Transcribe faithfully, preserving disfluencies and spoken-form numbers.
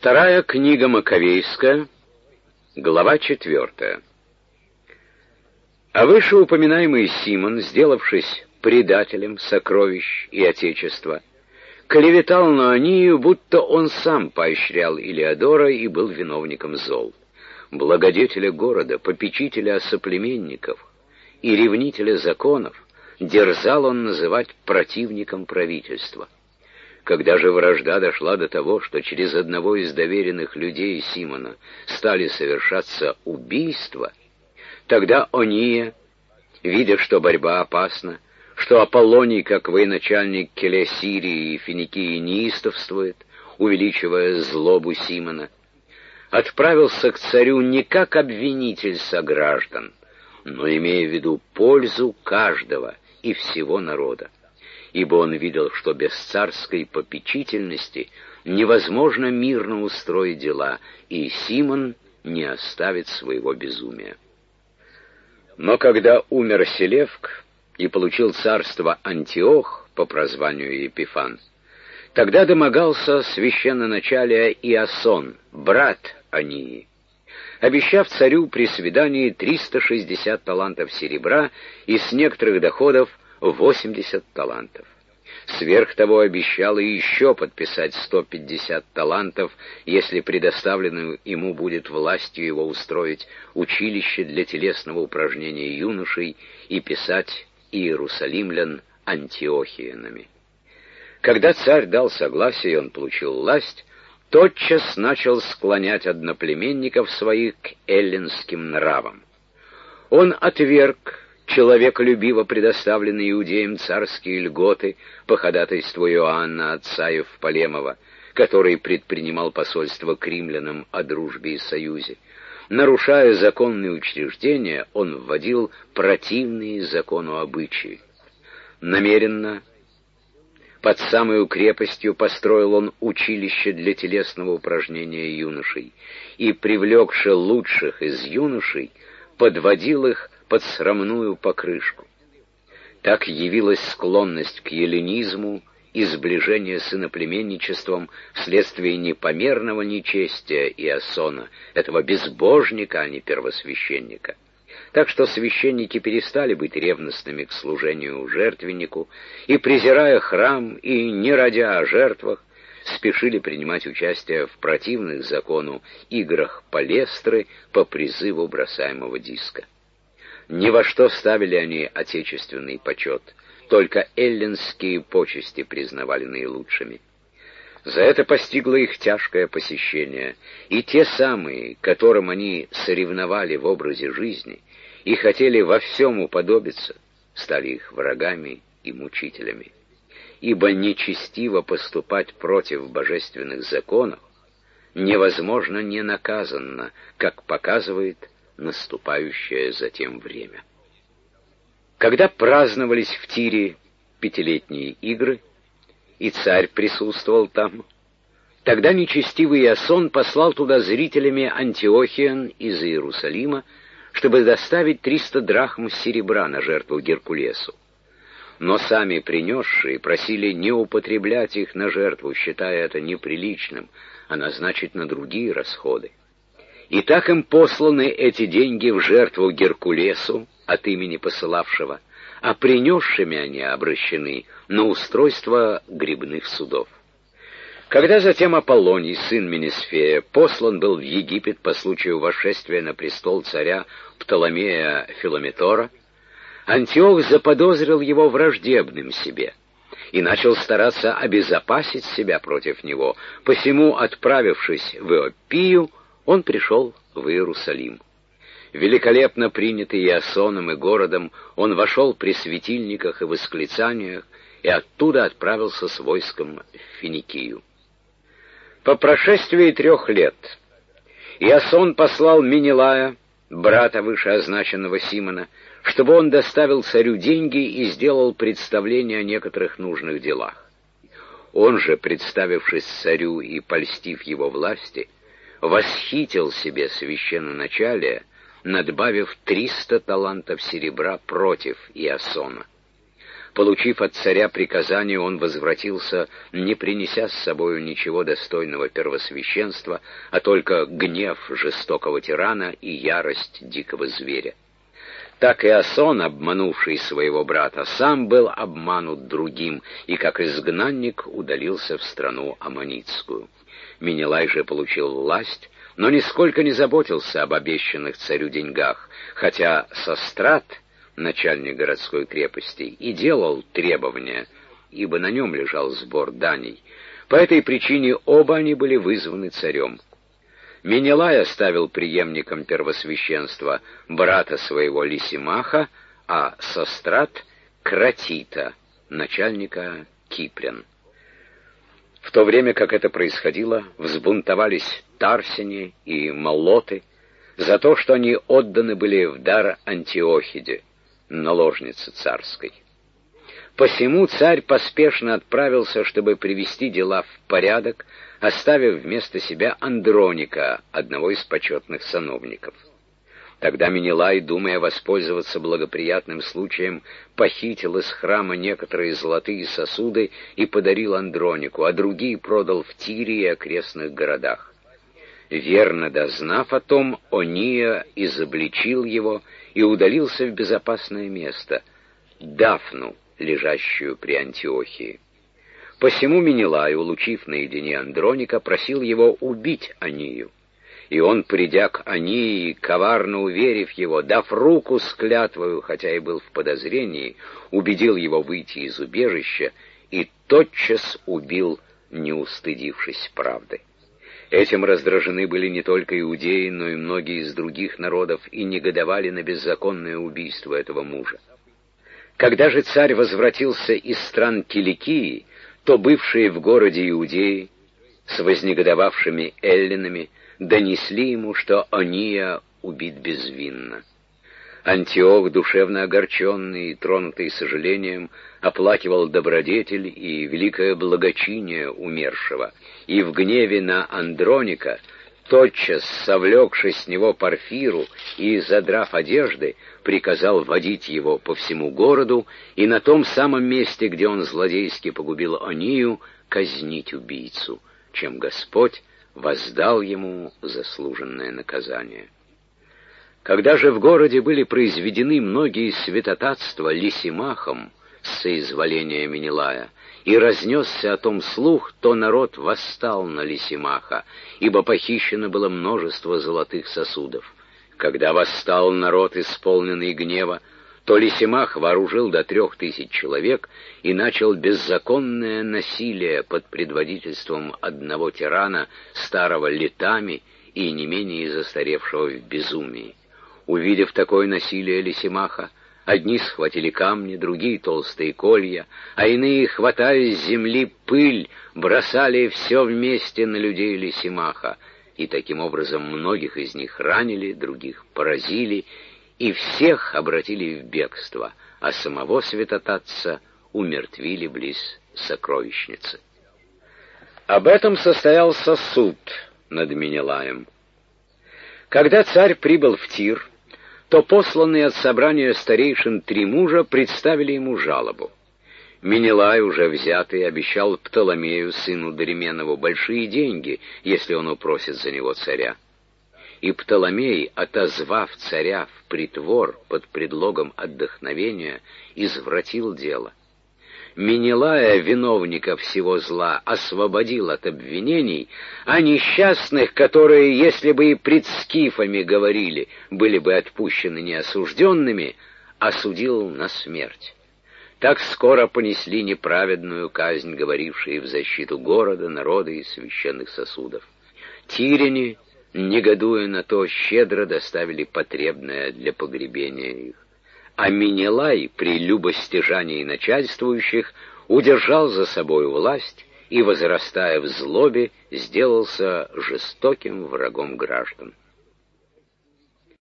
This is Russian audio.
Вторая книга Маковейская, глава четвертая. А вышеупоминаемый Симон, сделавшись предателем сокровищ и отечества, клеветал на Онию, будто он сам поощрял Илиодора и был виновником зол. Благодетеля города, попечителя соплеменников и ревнителя законов дерзал он называть противником правительства. Когда же вражда дошла до того, что через одного из доверенных людей Симона стали совершаться убийства, тогда Ония, видя, что борьба опасна, что Аполлоний, как военачальник Келе Сирии и Финикии, неистовствует, увеличивая злобу Симона, отправился к царю не как обвинитель сограждан, но имея в виду пользу каждого и всего народа, ибо он видел, что без царской попечительности невозможно мирно устроить дела, и Симон не оставит своего безумия. Но когда умер Селевк и получил царство Антиох по прозванию Епифан, тогда домогался священноначалия Иасон, брат Онии, обещав царю при свидании триста шестьдесят талантов серебра и с некоторых доходов восемьдесят талантов. Сверх того обещал и еще подписать сто пятьдесят талантов, если предоставлено ему будет властью его устроить училище для телесного упражнения юношей и писать иерусалимлян антиохиянами. Когда царь дал согласие и он получил власть, тотчас начал склонять одноплеменников своих к эллинским нравам. Он отверг человеколюбиво предоставленные иудеям царские льготы по ходатайству Иоанна, отца Евполемова, который предпринимал посольство к римлянам о дружбе и союзе. Нарушая законные учреждения, он вводил противные закону обычаи. Намеренно, под самою крепостью, построил он училище для телесного упражнения юношей и, привлекши лучших из юношей, подводил их под срамную покрышку. Так явилась склонность к эллинизму и сближение с иноплеменничеством вследствие непомерного нечестия Иасона, этого безбожника, а не первосвященника. Так что священники перестали быть ревностными к служению жертвеннику и, презирая храм и не родя о жертвах, спешили принимать участие в противных закону играх палестры по призыву бросаемого диска. Ни во что ставили они отечественный почет, только эллинские почести признавали наилучшими. За это постигло их тяжкое посещение, и те самые, которым они соревновали в образе жизни и хотели во всем уподобиться, стали их врагами и мучителями. Ибо нечестиво поступать против божественных законов невозможно ненаказанно, как показывает наступающее затем время. Когда праздновались в Тире пятилетние игры, и царь присутствовал там, тогда нечестивый Иасон послал туда зрителями Антиохиян из Иерусалима, чтобы доставить триста драхм серебра на жертву Геркулесу. Но сами принесшие просили не употреблять их на жертву, считая это неприличным, а назначить на другие расходы. И так им посланы эти деньги в жертву Геркулесу от имени посылавшего, а принесшими они обращены на устройство гребных судов. Когда затем Аполлоний, сын Менесфея, послан был в Египет по случаю восшествия на престол царя Птоломея Филометора, Антиох заподозрил его враждебным себе и начал стараться обезопасить себя против него, посему, отправившись в Иоппию, он пришел в Иерусалим. Великолепно принятый Иасоном и городом, он вошел при светильниках и восклицаниях и оттуда отправился с войском в Финикию. По прошествии трех лет Иасон послал Менелая, брата вышеозначенного Симона, чтобы он доставил царю деньги и сделал представление о некоторых нужных делах. Он же, представившись царю и польстив его власти, восхитил себе священноначалие, надбавив триста талантов серебра против Иасона. Получив от царя приказание, он возвратился, не принеся с собою ничего достойного первосвященства, а только гнев жестокого тирана и ярость дикого зверя. Так и Асон, обманувший своего брата, сам был обманут другим, и как изгнанник удалился в страну Аммонитскую. Менелай же получил власть, но нисколько не заботился об обещанных царю деньгах, хотя Сострат, начальник городской крепости, и делал требования, ибо на нем лежал сбор даний. По этой причине оба они были вызваны царем. Менелай оставил преемником первосвященства брата своего Лисимаха, а Сострат — Кратита, начальника Кипрян. В то время, как это происходило, взбунтовались Тарсяне и Молоты за то, что они отданы были в дар Антиохиде, наложнице царской. Посему царь поспешно отправился, чтобы привести дела в порядок, оставив вместо себя Андроника, одного из почетных сановников. Тогда Менелай, думая воспользоваться благоприятным случаем, похитил из храма некоторые золотые сосуды и подарил Андронику, а другие продал в Тире и окрестных городах. Верно дознав о том, Ония изобличил его и удалился в безопасное место, Дафну, лежащую при Антиохии. Посему Менелай, улучив наедине Андроника, просил его убить Онию. И он, придя к Онии, коварно уверив его, дав руку с клятвою, хотя и был в подозрении, убедил его выйти из убежища и тотчас убил, не устыдившись правды. Этим раздражены были не только иудеи, но и многие из других народов, и негодовали на беззаконное убийство этого мужа. Когда же царь возвратился из стран Киликии, то бывшие в городе иудеи с вознегодовавшими эллинами донесли ему, что Ония убит безвинно. Антиох, душевно огорченный и тронутый сожалением, оплакивал добродетель и великое благочиние умершего, и в гневе на Андроника, тотчас совлекши с него Порфиру и, задрав одежды, приказал водить его по всему городу и на том самом месте, где он злодейски погубил Онию, казнить убийцу, чем Господь воздал ему заслуженное наказание. Когда же в городе были произведены многие святотатства Лисимахом с соизволения Менелая, и разнесся о том слух, то народ восстал на Лисимаха, ибо похищено было множество золотых сосудов. Когда восстал народ, исполненный гнева, то Лисимах вооружил до трех тысяч человек и начал беззаконное насилие под предводительством одного тирана, старого летами и не менее застаревшего в безумии. Увидев такое насилие Лисимаха, одни схватили камни, другие — толстые колья, а иные, хватая с земли пыль, бросали все вместе на людей Лисимаха, и таким образом многих из них ранили, других поразили, и всех обратили в бегство, а самого святотатца умертвили близ сокровищницы. Об этом состоялся суд над Менелаем. Когда царь прибыл в Тир, то посланные от собрания старейшин три мужа представили ему жалобу. Менелай, уже взятый, обещал Птоломею, сыну Доременову, большие деньги, если он упросит за него царя. И Птоломей, отозвав царя в притвор под предлогом отдохновения, извратил дело. Менелая, виновника всего зла, освободил от обвинений, а несчастных, которые, если бы и пред скифами говорили, были бы отпущены неосужденными, осудил на смерть. Так скоро понесли неправедную казнь, говорившие в защиту города, народа и священных сосудов. Тиряне, негодуя на то, щедро доставили потребное для погребения их. А Менелай при любостяжании начальствующих удержал за собою власть и, возрастая в злобе, сделался жестоким врагом граждан.